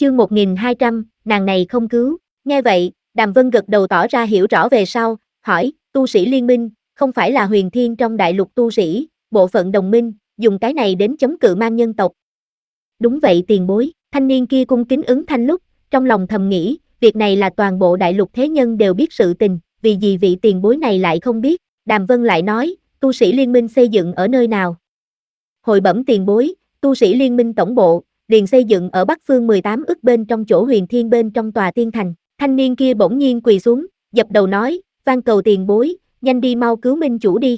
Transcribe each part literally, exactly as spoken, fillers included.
Chương một nghìn hai trăm, nàng này không cứu. Nghe vậy, Đàm Vân gật đầu tỏ ra hiểu rõ về sau, hỏi, tu sĩ liên minh, không phải là huyền thiên trong đại lục tu sĩ, bộ phận đồng minh, dùng cái này đến chống cự mang nhân tộc. Đúng vậy tiền bối, thanh niên kia cung kính ứng thanh lúc, trong lòng thầm nghĩ, việc này là toàn bộ đại lục thế nhân đều biết sự tình, vì gì vị tiền bối này lại không biết. Đàm Vân lại nói, tu sĩ liên minh xây dựng ở nơi nào? Hồi bẩm tiền bối, tu sĩ liên minh tổng bộ, liền xây dựng ở Bắc Phương mười tám ức bên trong chỗ huyền thiên bên trong tòa tiên thành. Thanh niên kia bỗng nhiên quỳ xuống, dập đầu nói, van cầu tiền bối, nhanh đi mau cứu minh chủ đi.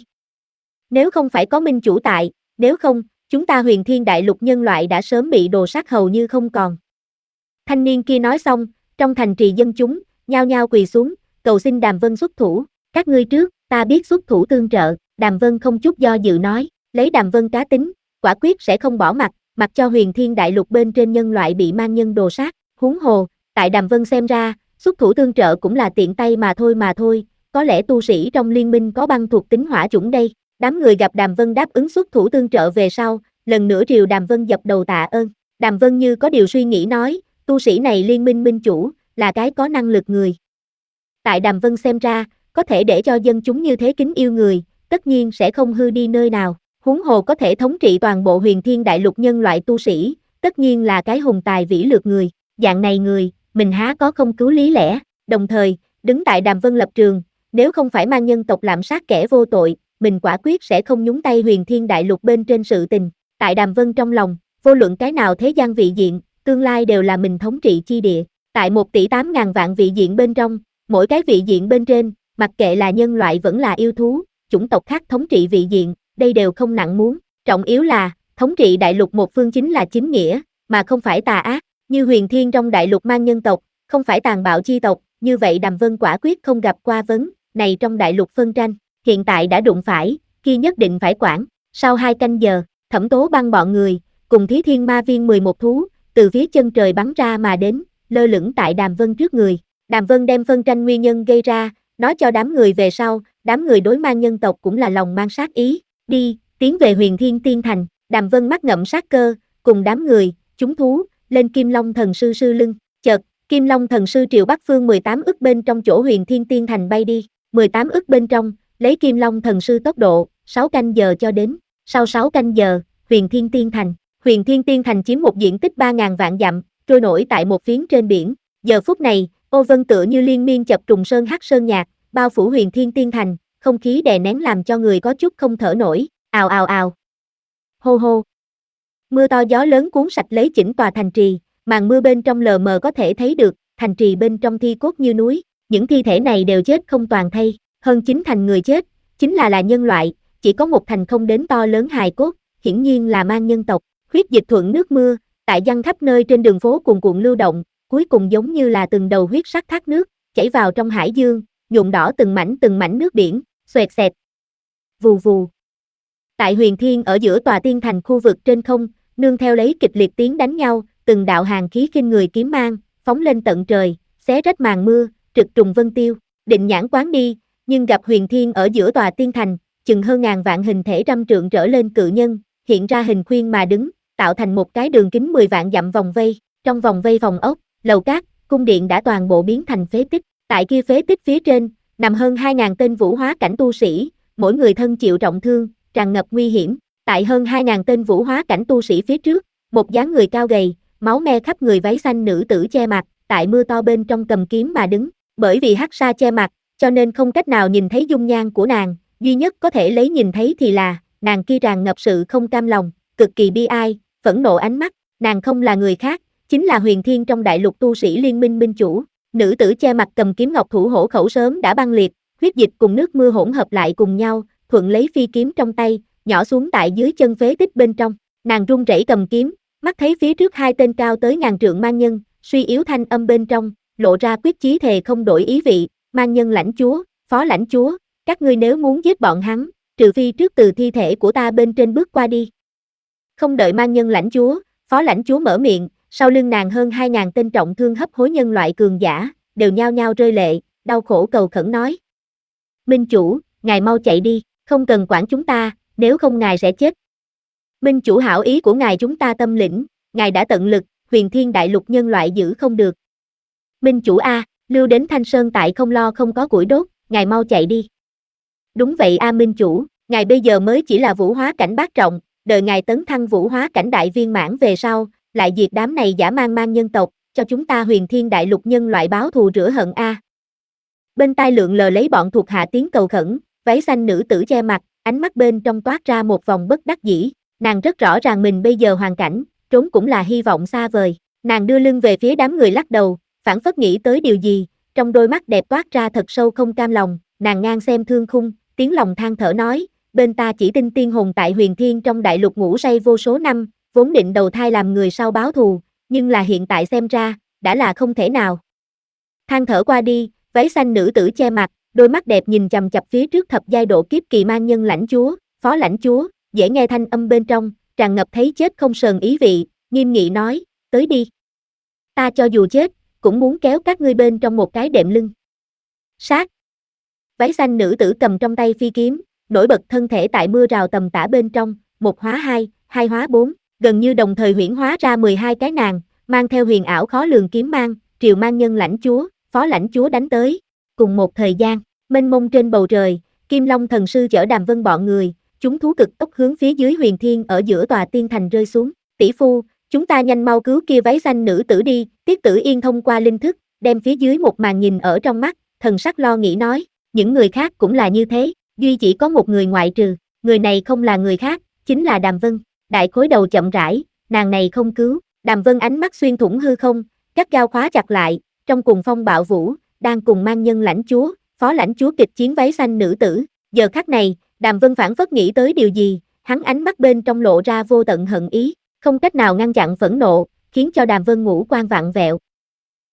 Nếu không phải có minh chủ tại, nếu không, chúng ta huyền thiên đại lục nhân loại đã sớm bị đồ sát hầu như không còn. Thanh niên kia nói xong, trong thành trì dân chúng, nhao nhao quỳ xuống, cầu xin Đàm Vân xuất thủ, các ngươi trước, ta biết xuất thủ tương trợ. Đàm Vân không chút do dự nói, lấy Đàm Vân cá tính, quả quyết sẽ không bỏ mặt, mặc cho huyền thiên đại lục bên trên nhân loại bị mang nhân đồ sát, huống hồ, tại Đàm Vân xem ra, xuất thủ tương trợ cũng là tiện tay mà thôi mà thôi, có lẽ tu sĩ trong liên minh có băng thuộc tính hỏa chủng đây. Đám người gặp Đàm Vân đáp ứng xuất thủ tương trợ về sau, lần nữa triều Đàm Vân dập đầu tạ ơn. Đàm Vân như có điều suy nghĩ nói, tu sĩ này liên minh minh chủ, là cái có năng lực người. Tại Đàm Vân xem ra, có thể để cho dân chúng như thế kính yêu người, tất nhiên sẽ không hư đi nơi nào. Huống hồ có thể thống trị toàn bộ huyền thiên đại lục nhân loại tu sĩ, tất nhiên là cái hùng tài vĩ lược người. Dạng này người, mình há có không cứu lý lẽ. Đồng thời, đứng tại Đàm Vân lập trường, nếu không phải mang nhân tộc lạm sát kẻ vô tội, mình quả quyết sẽ không nhúng tay huyền thiên đại lục bên trên sự tình. Tại Đàm Vân trong lòng, vô luận cái nào thế gian vị diện, tương lai đều là mình thống trị chi địa. Tại một tỷ tám ngàn vạn vị diện bên trong, mỗi cái vị diện bên trên, mặc kệ là nhân loại vẫn là yêu thú, chủng tộc khác thống trị vị diện, đây đều không nặng muốn. Trọng yếu là, thống trị đại lục một phương chính là chính nghĩa, mà không phải tà ác. Như huyền thiên trong đại lục mang nhân tộc, không phải tàn bạo chi tộc, như vậy Đàm Vân quả quyết không gặp qua vấn này trong đại lục phân tranh. Hiện tại đã đụng phải, kia nhất định phải quản. Sau hai canh giờ, Thẩm Tố Băng bọn người, cùng Thí Thiên Ma Viên mười một thú, từ phía chân trời bắn ra mà đến, lơ lửng tại Đàm Vân trước người. Đàm Vân đem phân tranh nguyên nhân gây ra, nói cho đám người về sau, đám người đối mang nhân tộc cũng là lòng mang sát ý. Đi, tiến về huyền thiên tiên thành. Đàm Vân mắt ngậm sát cơ, cùng đám người, chúng thú, lên Kim Long thần sư sư lưng. Chợt, Kim Long thần sư triệu Bắc Phương mười tám ức bên trong chỗ huyền thiên tiên thành bay đi. mười tám ức bên trong, lấy Kim Long thần sư tốc độ, sáu canh giờ cho đến. Sau sáu canh giờ, huyền thiên tiên thành. Huyền thiên tiên thành chiếm một diện tích ba ngàn vạn dặm, trôi nổi tại một phiến trên biển. Giờ phút này, ô vân tựa như liên miên chập trùng sơn hắc sơn nhạc, bao phủ huyền thiên tiên thành, không khí đè nén làm cho người có chút không thở nổi. Ào ào ào. Hô hô. Mưa to gió lớn cuốn sạch lấy chỉnh tòa thành trì, màn mưa bên trong lờ mờ có thể thấy được, thành trì bên trong thi cốt như núi, những thi thể này đều chết không toàn thây, hơn chín thành người chết, chính là là nhân loại, chỉ có một thành không đến to lớn hài cốt, hiển nhiên là mang nhân tộc. Huyết dịch thuận nước mưa, tại văng khắp nơi trên đường phố cuồn cuộn lưu động, cuối cùng giống như là từng đầu huyết sắc thác nước, chảy vào trong hải dương, nhuộm đỏ từng mảnh từng mảnh nước biển, xoẹt xẹt. Vù vù. Tại huyền thiên ở giữa tòa tiên thành khu vực trên không, nương theo lấy kịch liệt tiếng đánh nhau, từng đạo hàng khí kinh người kiếm mang, phóng lên tận trời, xé rách màn mưa, trực trùng vân tiêu. Định nhãn quán đi, nhưng gặp huyền thiên ở giữa tòa tiên thành, chừng hơn ngàn vạn hình thể trăm trượng trở lên cự nhân, hiện ra hình khuyên mà đứng, tạo thành một cái đường kính mười vạn dặm vòng vây. Trong vòng vây phòng ốc, lầu cát, cung điện đã toàn bộ biến thành phế tích. Tại kia phế tích phía trên, nằm hơn hai ngàn tên vũ hóa cảnh tu sĩ, mỗi người thân chịu trọng thương, tràn ngập nguy hiểm. Tại hơn hai ngàn tên vũ hóa cảnh tu sĩ phía trước, một dáng người cao gầy, máu me khắp người váy xanh nữ tử che mặt, tại mưa to bên trong cầm kiếm mà đứng. Bởi vì hắc sa che mặt, cho nên không cách nào nhìn thấy dung nhan của nàng, duy nhất có thể lấy nhìn thấy thì là, nàng kia tràn ngập sự không cam lòng, cực kỳ bi ai, phẫn nộ ánh mắt. Nàng không là người khác, chính là huyền thiên trong đại lục tu sĩ liên minh minh chủ. Nữ tử che mặt cầm kiếm ngọc thủ hổ khẩu sớm đã băng liệt, huyết dịch cùng nước mưa hỗn hợp lại cùng nhau, thuận lấy phi kiếm trong tay, nhỏ xuống tại dưới chân phế tích bên trong. Nàng run rẩy cầm kiếm, mắt thấy phía trước hai tên cao tới ngàn trượng mang nhân, suy yếu thanh âm bên trong, lộ ra quyết chí thề không đổi ý vị. Mang nhân lãnh chúa, phó lãnh chúa, các ngươi nếu muốn giết bọn hắn, trừ phi trước từ thi thể của ta bên trên bước qua đi. Không đợi mang nhân lãnh chúa, phó lãnh chúa mở miệng, sau lưng nàng hơn hai ngàn tên trọng thương hấp hối nhân loại cường giả, đều nhao nhao rơi lệ, đau khổ cầu khẩn nói. Minh chủ, ngài mau chạy đi, không cần quản chúng ta, nếu không ngài sẽ chết. Minh chủ hảo ý của ngài chúng ta tâm lĩnh, ngài đã tận lực, huyền thiên đại lục nhân loại giữ không được. Minh chủ A, lưu đến Thanh Sơn tại không lo không có củi đốt, ngài mau chạy đi. Đúng vậy A Minh chủ, ngài bây giờ mới chỉ là vũ hóa cảnh bát trọng, đợi ngài tấn thăng vũ hóa cảnh đại viên mãn về sau, lại diệt đám này giả mang mang nhân tộc, cho chúng ta huyền thiên đại lục nhân loại báo thù rửa hận A. Bên tai lượn lờ lấy bọn thuộc hạ tiếng cầu khẩn, váy xanh nữ tử che mặt, ánh mắt bên trong toát ra một vòng bất đắc dĩ, nàng rất rõ ràng mình bây giờ hoàn cảnh, trốn cũng là hy vọng xa vời, nàng đưa lưng về phía đám người lắc đầu, phảng phất nghĩ tới điều gì, trong đôi mắt đẹp toát ra thật sâu không cam lòng, nàng ngang xem thương khung, tiếng lòng than thở nói, bên ta chỉ tin tiên hồn tại huyền thiên trong đại lục ngủ say vô số năm, vốn định đầu thai làm người sau báo thù, nhưng là hiện tại xem ra, đã là không thể nào. Than thở qua đi, váy xanh nữ tử che mặt, đôi mắt đẹp nhìn chằm chằm phía trước thập giai độ kiếp kỳ mang nhân lãnh chúa, phó lãnh chúa, dễ nghe thanh âm bên trong, tràn ngập thấy chết không sờn ý vị, nghiêm nghị nói, tới đi. Ta cho dù chết, cũng muốn kéo các ngươi bên trong một cái đệm lưng. Sát. Váy xanh nữ tử cầm trong tay phi kiếm, nổi bật thân thể tại mưa rào tầm tã bên trong, một hóa hai, hai hóa bốn, gần như đồng thời huyễn hóa ra mười hai cái nàng, mang theo huyền ảo khó lường kiếm mang, triều mang nhân lãnh chúa, phó lãnh chúa đánh tới. Cùng một thời gian, mênh mông trên bầu trời, Kim Long thần sư chở Đàm Vân bọn người, chúng thú cực tốc hướng phía dưới huyền thiên ở giữa tòa tiên thành rơi xuống. Tỷ phu, chúng ta nhanh mau cứu kia váy xanh nữ tử đi. Tiết Tử Yên thông qua linh thức, đem phía dưới một màn nhìn ở trong mắt, thần sắc lo nghĩ nói, những người khác cũng là như thế, duy chỉ có một người ngoại trừ, người này không là người khác, chính là Đàm Vân. Đại khối đầu chậm rãi, nàng này không cứu. Đàm Vân ánh mắt xuyên thủng hư không, gắt gao khóa chặt lại, trong cùng phong bạo vũ, đang cùng mang nhân lãnh chúa, phó lãnh chúa kịch chiến váy xanh nữ tử. Giờ khắc này, Đàm Vân phảng phất nghĩ tới điều gì, hắn ánh mắt bên trong lộ ra vô tận hận ý, không cách nào ngăn chặn phẫn nộ, khiến cho Đàm Vân ngũ quan vặn vẹo,